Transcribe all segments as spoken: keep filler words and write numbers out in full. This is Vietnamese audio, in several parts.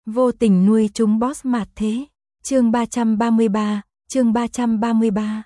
Vô tình nuôi chúng boss mạt thế. Chương ba trăm ba mươi ba, chương ba trăm ba mươi ba.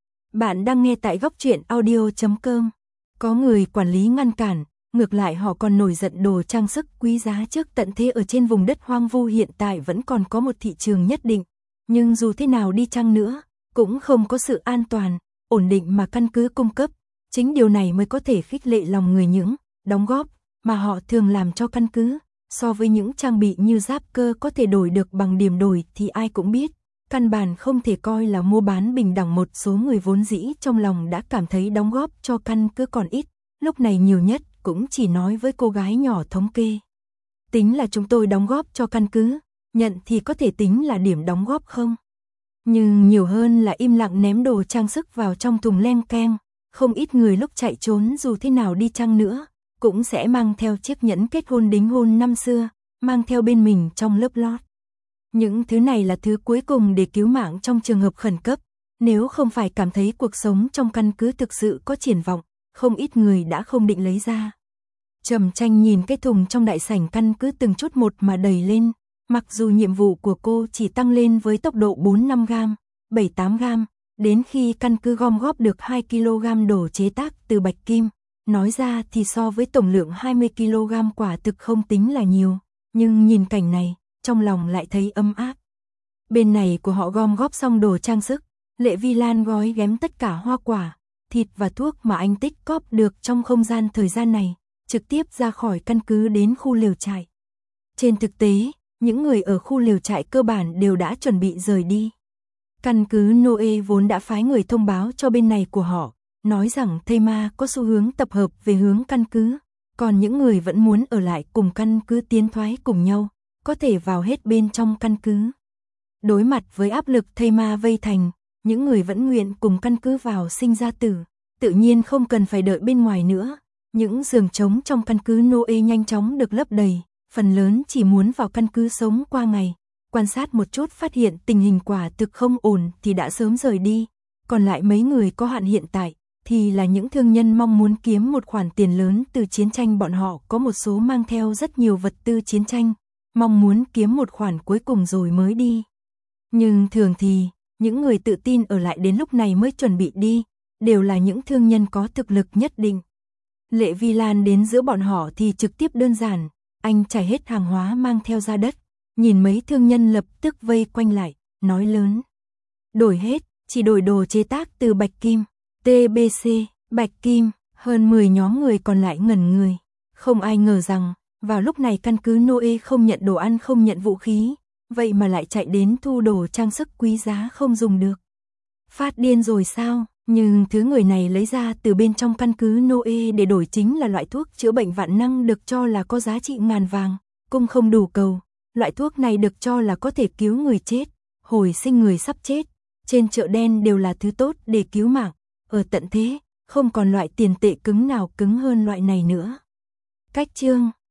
Bạn đang nghe tại góc truyện audio chấm com. Có người quản lý ngăn cản, ngược lại họ còn nổi giận đồ trang sức quý giá trước tận thế ở trên vùng đất hoang vu hiện tại vẫn còn có một thị trường nhất định. Nhưng dù thế nào đi chăng nữa, cũng không có sự an toàn, ổn định mà căn cứ cung cấp. Chính điều này mới có thể khích lệ lòng người những đóng góp mà họ thường làm cho căn cứ. So với những trang bị như giáp cơ có thể đổi được bằng điểm đổi thì ai cũng biết, căn bản không thể coi là mua bán bình đẳng. Một số người vốn dĩ trong lòng đã cảm thấy đóng góp cho căn cứ còn ít, lúc này nhiều nhất cũng chỉ nói với cô gái nhỏ thống kê. Tính là chúng tôi đóng góp cho căn cứ, nhận thì có thể tính là điểm đóng góp không? Nhưng nhiều hơn là im lặng ném đồ trang sức vào trong thùng len keng, không ít người lúc chạy trốn dù thế nào đi chăng nữa, cũng sẽ mang theo chiếc nhẫn kết hôn đính hôn năm xưa, mang theo bên mình trong lớp lót. Những thứ này là thứ cuối cùng để cứu mạng trong trường hợp khẩn cấp, nếu không phải cảm thấy cuộc sống trong căn cứ thực sự có triển vọng, không ít người đã không định lấy ra. Trầm Tranh nhìn cái thùng trong đại sảnh căn cứ từng chút một mà đầy lên, mặc dù nhiệm vụ của cô chỉ tăng lên với tốc độ bốn năm gam, bảy tám gam, đến khi căn cứ gom góp được hai ki lô gam đồ chế tác từ bạch kim. Nói ra thì so với tổng lượng hai mươi ki lô gam quả thực không tính là nhiều, nhưng nhìn cảnh này, trong lòng lại thấy ấm áp. Bên này của họ gom góp xong đồ trang sức, Lệ Vi Lan gói ghém tất cả hoa quả, thịt và thuốc mà anh tích cóp được trong không gian thời gian này, trực tiếp ra khỏi căn cứ đến khu lều trại. Trên thực tế, những người ở khu lều trại cơ bản đều đã chuẩn bị rời đi. Căn cứ Noe vốn đã phái người thông báo cho bên này của họ, nói rằng thây ma có xu hướng tập hợp về hướng căn cứ, còn những người vẫn muốn ở lại cùng căn cứ tiến thoái cùng nhau, có thể vào hết bên trong căn cứ. Đối mặt với áp lực thây ma vây thành, những người vẫn nguyện cùng căn cứ vào sinh ra tử, tự nhiên không cần phải đợi bên ngoài nữa. Những giường trống trong căn cứ Noe nhanh chóng được lấp đầy, phần lớn chỉ muốn vào căn cứ sống qua ngày, quan sát một chút phát hiện tình hình quả thực không ổn thì đã sớm rời đi, còn lại mấy người có hạn hiện tại thì là những thương nhân mong muốn kiếm một khoản tiền lớn từ chiến tranh. Bọn họ có một số mang theo rất nhiều vật tư chiến tranh, mong muốn kiếm một khoản cuối cùng rồi mới đi. Nhưng thường thì, những người tự tin ở lại đến lúc này mới chuẩn bị đi, đều là những thương nhân có thực lực nhất định. Lệ Vi Lan đến giữa bọn họ thì trực tiếp đơn giản, anh trải hết hàng hóa mang theo ra đất, nhìn mấy thương nhân lập tức vây quanh lại, nói lớn. Đổi hết, chỉ đổi đồ chế tác từ bạch kim. tê bê xê, bạch kim, hơn mười nhóm người còn lại ngẩn người. Không ai ngờ rằng, vào lúc này căn cứ Noe không nhận đồ ăn không nhận vũ khí, vậy mà lại chạy đến thu đồ trang sức quý giá không dùng được. Phát điên rồi sao? Nhưng thứ người này lấy ra từ bên trong căn cứ Noe để đổi chính là loại thuốc chữa bệnh vạn năng được cho là có giá trị ngàn vàng, cung không đủ cầu. Loại thuốc này được cho là có thể cứu người chết, hồi sinh người sắp chết. Trên chợ đen đều là thứ tốt để cứu mạng. Ở tận thế, không còn loại tiền tệ cứng nào cứng hơn loại này nữa. Cách chương